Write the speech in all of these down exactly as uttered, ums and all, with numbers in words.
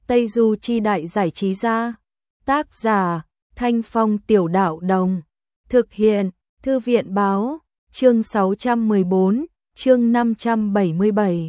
Tây Du Chi Đại Giải Trí Gia. Tác giả Thanh Phong Tiểu Đạo Đồng. Thực hiện Thư viện Báo. Chương sáu trăm mười bốn, chương năm trăm bảy mươi bảy.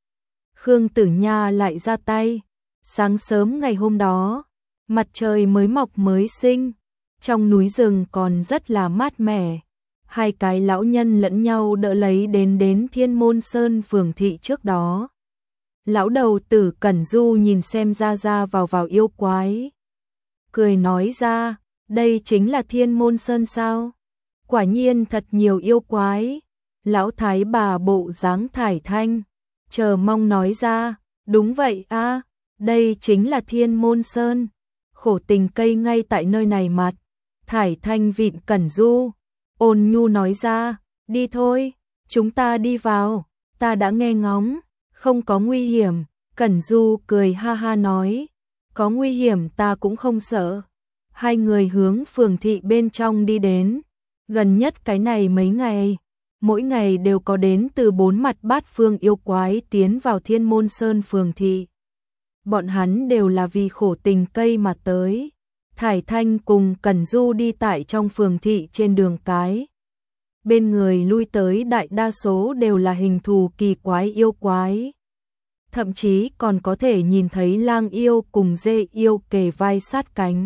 Khương Tử Nha lại ra tay. Sáng sớm ngày hôm đó, mặt trời mới mọc mới sinh, trong núi rừng còn rất là mát mẻ. Hai cái lão nhân lẫn nhau đỡ lấy đến đến Thiên Môn Sơn phường thị trước đó. Lão đầu tử Cẩn Du nhìn xem ra ra vào vào yêu quái, cười nói ra, đây chính là Thiên Môn Sơn sao? Quả nhiên thật nhiều yêu quái. Lão thái bà bộ dáng thải thanh, chờ mong nói ra, đúng vậy a, đây chính là Thiên Môn Sơn. Khổ tình cây ngay tại nơi này mặt. Thải thanh vịn Cẩn Du, ôn nhu nói ra, đi thôi, chúng ta đi vào, ta đã nghe ngóng, không có nguy hiểm. Cẩn Du cười ha ha nói, có nguy hiểm ta cũng không sợ. Hai người hướng phường thị bên trong đi đến. Gần nhất cái này mấy ngày, mỗi ngày đều có đến từ bốn mặt bát phương yêu quái tiến vào Thiên Môn Sơn phường thị. Bọn hắn đều là vì khổ tình cây mà tới. Thải Thanh cùng Cẩn Du đi tại trong phường thị trên đường cái. Bên người lui tới đại đa số đều là hình thù kỳ quái yêu quái. Thậm chí còn có thể nhìn thấy lang yêu cùng dê yêu kề vai sát cánh.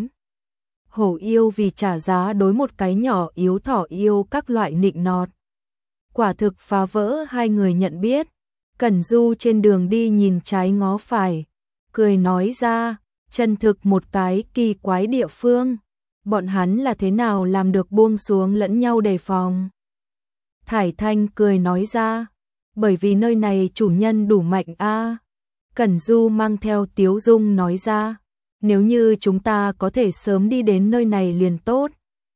Hổ yêu vì trả giá đối một cái nhỏ yếu thỏ yêu các loại nịnh nọt. Quả thực phá vỡ hai người nhận biết. Cẩn Du trên đường đi nhìn trái ngó phải, cười nói ra, chân thực một cái kỳ quái địa phương. Bọn hắn là thế nào làm được buông xuống lẫn nhau đề phòng? Thải Thanh cười nói ra, bởi vì nơi này chủ nhân đủ mạnh a. Cẩn Du mang theo tiếu dung nói ra, nếu như chúng ta có thể sớm đi đến nơi này liền tốt.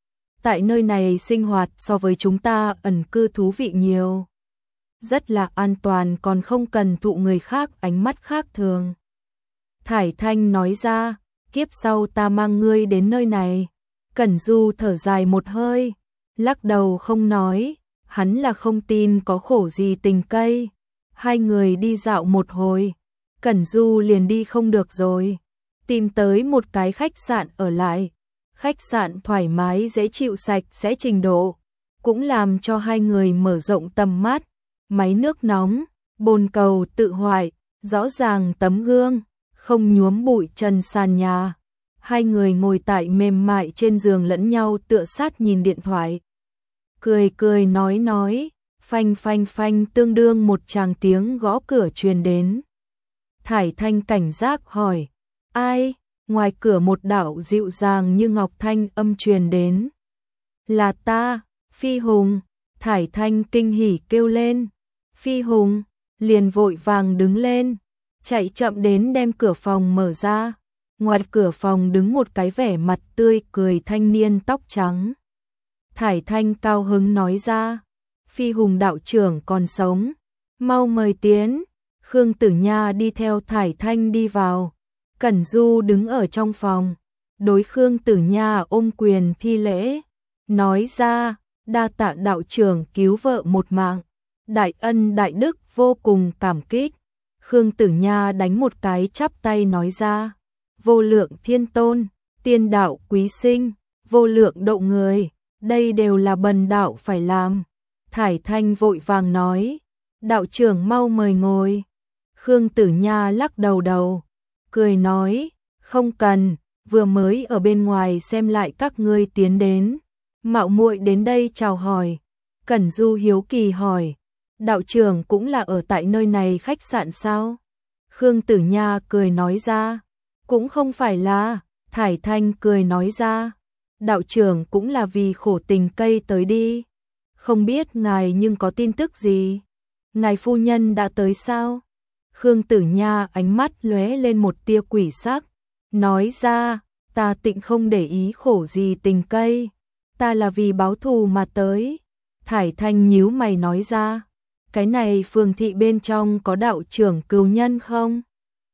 Tại nơi này sinh hoạt so với chúng ta ẩn cư thú vị nhiều. Rất là an toàn còn không cần thụ người khác ánh mắt khác thường. Thải Thanh nói ra, kiếp sau ta mang ngươi đến nơi này. Cẩn Du thở dài một hơi, lắc đầu không nói, hắn là không tin có khổ gì tình cây. Hai người đi dạo một hồi, Cẩn Du liền đi không được rồi, tìm tới một cái khách sạn ở lại. Khách sạn thoải mái dễ chịu sạch sẽ trình độ, cũng làm cho hai người mở rộng tầm mắt. Máy nước nóng, bồn cầu tự hoại, rõ ràng tấm gương, không nhuốm bụi trần sàn nhà. Hai người ngồi tại mềm mại trên giường lẫn nhau tựa sát nhìn điện thoại. Cười cười nói nói, phanh phanh phanh tương đương một tràng tiếng gõ cửa truyền đến. Thải Thanh cảnh giác hỏi, ai? Ngoài cửa một đạo dịu dàng như ngọc thanh âm truyền đến. Là ta, Phi Hùng. Thải Thanh kinh hỉ kêu lên. Phi Hùng, liền vội vàng đứng lên, chạy chậm đến đem cửa phòng mở ra. Ngoài cửa phòng đứng một cái vẻ mặt tươi cười thanh niên tóc trắng. Thải Thanh cao hứng nói ra, Phi Hùng đạo trưởng còn sống, mau mời tiến. Khương Tử Nha đi theo Thải Thanh đi vào. Cẩn Du đứng ở trong phòng, đối Khương Tử Nha ôm quyền thi lễ, nói ra, đa tạ đạo trưởng cứu vợ một mạng, đại ân đại đức vô cùng cảm kích. Khương Tử Nha đánh một cái chắp tay nói ra, vô lượng thiên tôn, tiên đạo quý sinh, vô lượng độ người, đây đều là bần đạo phải làm. Thải Thanh vội vàng nói, đạo trưởng mau mời ngồi. Khương Tử Nha lắc đầu đầu, cười nói, không cần, vừa mới ở bên ngoài xem lại các ngươi tiến đến, mạo muội đến đây chào hỏi. Cẩn Du hiếu kỳ hỏi, đạo trưởng cũng là ở tại nơi này khách sạn sao? Khương Tử Nha cười nói ra, cũng không phải là. Thải Thanh cười nói ra, đạo trưởng cũng là vì khổ tình cây tới đi. Không biết ngài nhưng có tin tức gì? Ngài phu nhân đã tới sao? Khương Tử Nha ánh mắt lóe lên một tia quỷ sắc, nói ra, ta tịnh không để ý khổ gì tình cây, ta là vì báo thù mà tới. Thải Thanh nhíu mày nói ra, cái này phường thị bên trong có đạo trưởng cừu nhân không?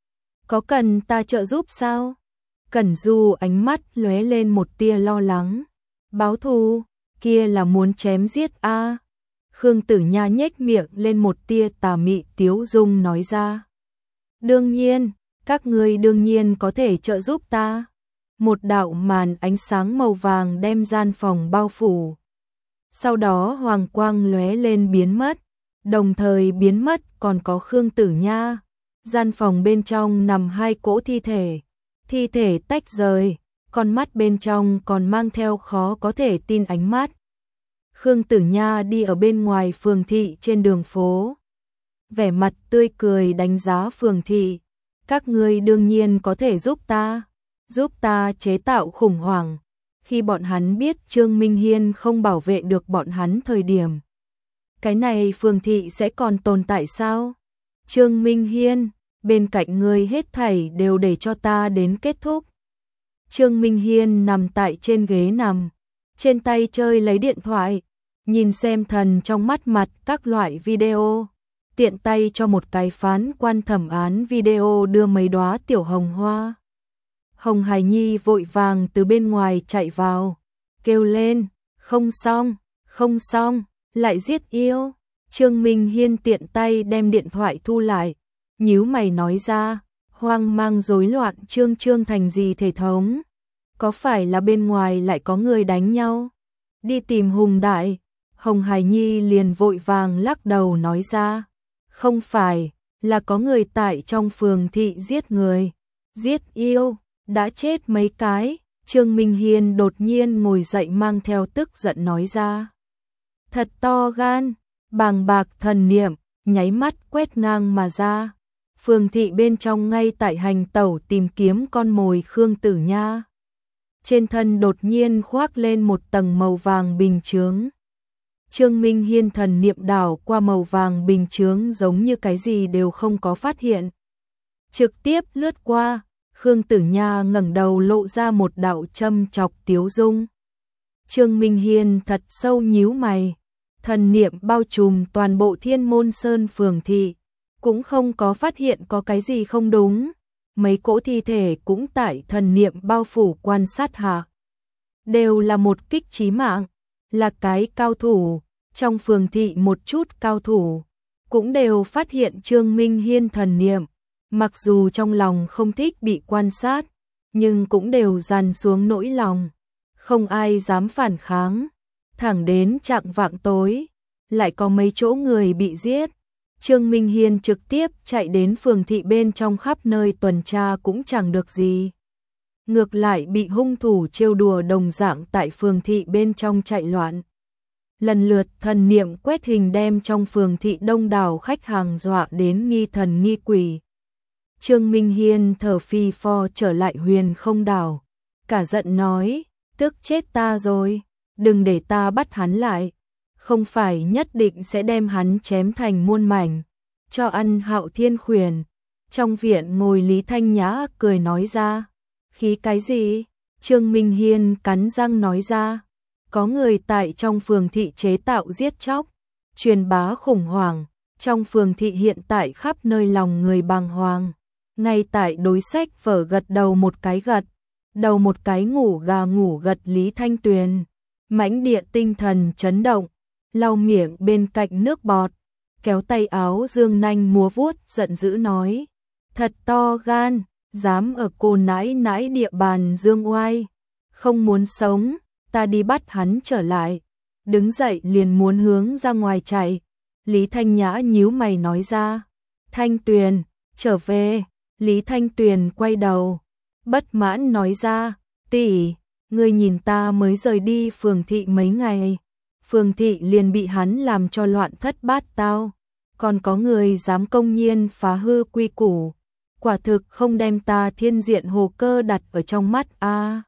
Có cần ta trợ giúp sao? Cẩn Du ánh mắt lóe lên một tia lo lắng, báo thù, kia là muốn chém giết a? À? Khương Tử Nha nhếch miệng lên một tia tà mị tiếu dung nói ra. Đương nhiên, các ngươi đương nhiên có thể trợ giúp ta. Một đạo màn ánh sáng màu vàng đem gian phòng bao phủ. Sau đó hoàng quang lóe lên biến mất, đồng thời biến mất còn có Khương Tử Nha. Gian phòng bên trong nằm hai cỗ thi thể, thi thể tách rời, con mắt bên trong còn mang theo khó có thể tin ánh mắt. Khương Tử Nha đi ở bên ngoài phường thị trên đường phố, vẻ mặt tươi cười đánh giá phường thị. Các ngươi đương nhiên có thể giúp ta, giúp ta chế tạo khủng hoảng. Khi bọn hắn biết Trương Minh Hiên không bảo vệ được bọn hắn thời điểm, cái này phường thị sẽ còn tồn tại sao? Trương Minh Hiên, bên cạnh ngươi hết thảy đều để cho ta đến kết thúc. Trương Minh Hiên nằm tại trên ghế nằm, trên tay chơi lấy điện thoại, nhìn xem thần trong mắt mặt các loại video, tiện tay cho một cái phán quan thẩm án video đưa mấy đóa tiểu hồng hoa. Hồng Hải Nhi vội vàng từ bên ngoài chạy vào, kêu lên, không xong, không xong, lại giết yêu. Trương Minh Hiên tiện tay đem điện thoại thu lại, nhíu mày nói ra, hoang mang rối loạn trương trương thành gì thể thống? Có phải là bên ngoài lại có người đánh nhau? Đi tìm Hùng Đại. Hồng Hải Nhi liền vội vàng lắc đầu nói ra, không phải, là có người tại trong phường thị giết người, giết yêu, đã chết mấy cái. Trương Minh Hiên đột nhiên ngồi dậy mang theo tức giận nói ra. Thật to gan, bàng bạc thần niệm, nháy mắt quét ngang mà ra. Phường thị bên trong ngay tại hành tẩu tìm kiếm con mồi Khương Tử Nha. Trên thân đột nhiên khoác lên một tầng màu vàng bình chướng. Trương Minh Hiên thần niệm đảo qua màu vàng bình chướng giống như cái gì đều không có phát hiện. Trực tiếp lướt qua, Khương Tử Nha ngẩng đầu lộ ra một đạo châm chọc tiếu dung. Trương Minh Hiên thật sâu nhíu mày, thần niệm bao trùm toàn bộ Thiên Môn Sơn phường thị, cũng không có phát hiện có cái gì không đúng. Mấy cỗ thi thể cũng tại thần niệm bao phủ quan sát hạ, đều là một kích chí mạng, là cái cao thủ. Trong phường thị một chút cao thủ cũng đều phát hiện Trương Minh Hiên thần niệm, mặc dù trong lòng không thích bị quan sát, nhưng cũng đều dằn xuống nỗi lòng, không ai dám phản kháng. Thẳng đến chạng vạng tối, lại có mấy chỗ người bị giết. Trương Minh Hiên trực tiếp chạy đến phường thị bên trong khắp nơi tuần tra cũng chẳng được gì. Ngược lại bị hung thủ trêu đùa đồng dạng tại phường thị bên trong chạy loạn. Lần lượt thần niệm quét hình đem trong phường thị đông đảo khách hàng dọa đến nghi thần nghi quỷ. Trương Minh Hiên thở phì phò trở lại Huyền Không Đảo, cả giận nói, tức chết ta rồi, đừng để ta bắt hắn lại, không phải nhất định sẽ đem hắn chém thành muôn mảnh, cho ăn Hạo Thiên Khuyển. Trong viện ngồi Lý Thanh Nhã cười nói ra, khí cái gì? Trương Minh Hiên cắn răng nói ra, có người tại trong phường thị chế tạo giết chóc, truyền bá khủng hoảng, trong phường thị hiện tại khắp nơi lòng người bàng hoàng. Ngay tại đối sách vở gật đầu một cái gật, đầu một cái ngủ gà ngủ gật Lý Thanh Tuyền, mãnh địa tinh thần chấn động, lau miệng bên cạnh nước bọt, kéo tay áo dương nanh múa vuốt giận dữ nói, thật to gan, dám ở cô nãi nãi địa bàn dương oai, không muốn sống, ta đi bắt hắn trở lại. Đứng dậy liền muốn hướng ra ngoài chạy. Lý Thanh Nhã nhíu mày nói ra, Thanh Tuyền, trở về. Lý Thanh Tuyền quay đầu, bất mãn nói ra, tỷ, ngươi nhìn ta mới rời đi phường thị mấy ngày, phường thị liền bị hắn làm cho loạn thất bát tao, còn có người dám công nhiên phá hư quy củ, quả thực không đem ta Thiên Diện Hồ Cơ đặt ở trong mắt a. À,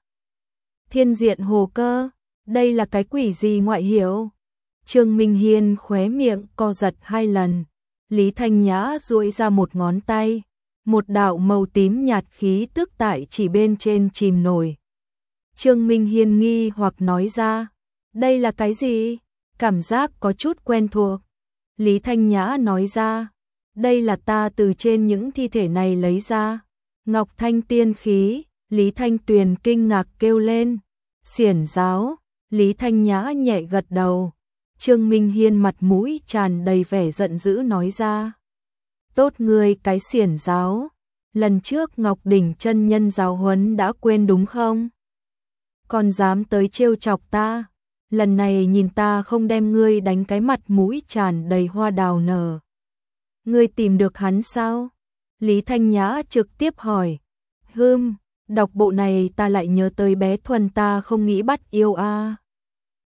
Thiên Diện Hồ Cơ, đây là cái quỷ gì ngoại hiệu? Trương Minh Hiên khóe miệng co giật hai lần, Lý Thanh Nhã duỗi ra một ngón tay, một đạo màu tím nhạt khí tức tại chỉ bên trên chìm nổi. Trương Minh Hiên nghi hoặc nói ra, đây là cái gì? Cảm giác có chút quen thuộc. Lý Thanh Nhã nói ra, đây là ta từ trên những thi thể này lấy ra. Ngọc Thanh tiên khí. Lý Thanh Tuyền kinh ngạc kêu lên, xiển giáo. Lý Thanh Nhã nhẹ gật đầu. Trương Minh Hiên mặt mũi tràn đầy vẻ giận dữ nói ra, tốt ngươi cái xiển giáo, lần trước Ngọc Đỉnh chân nhân giáo huấn đã quên đúng không? Còn dám tới trêu chọc ta, lần này nhìn ta không đem ngươi đánh cái mặt mũi tràn đầy hoa đào nở. Ngươi tìm được hắn sao? Lý Thanh Nhã trực tiếp hỏi. Hừm, đọc bộ này ta lại nhớ tới bé Thuần ta không nghĩ bắt yêu a.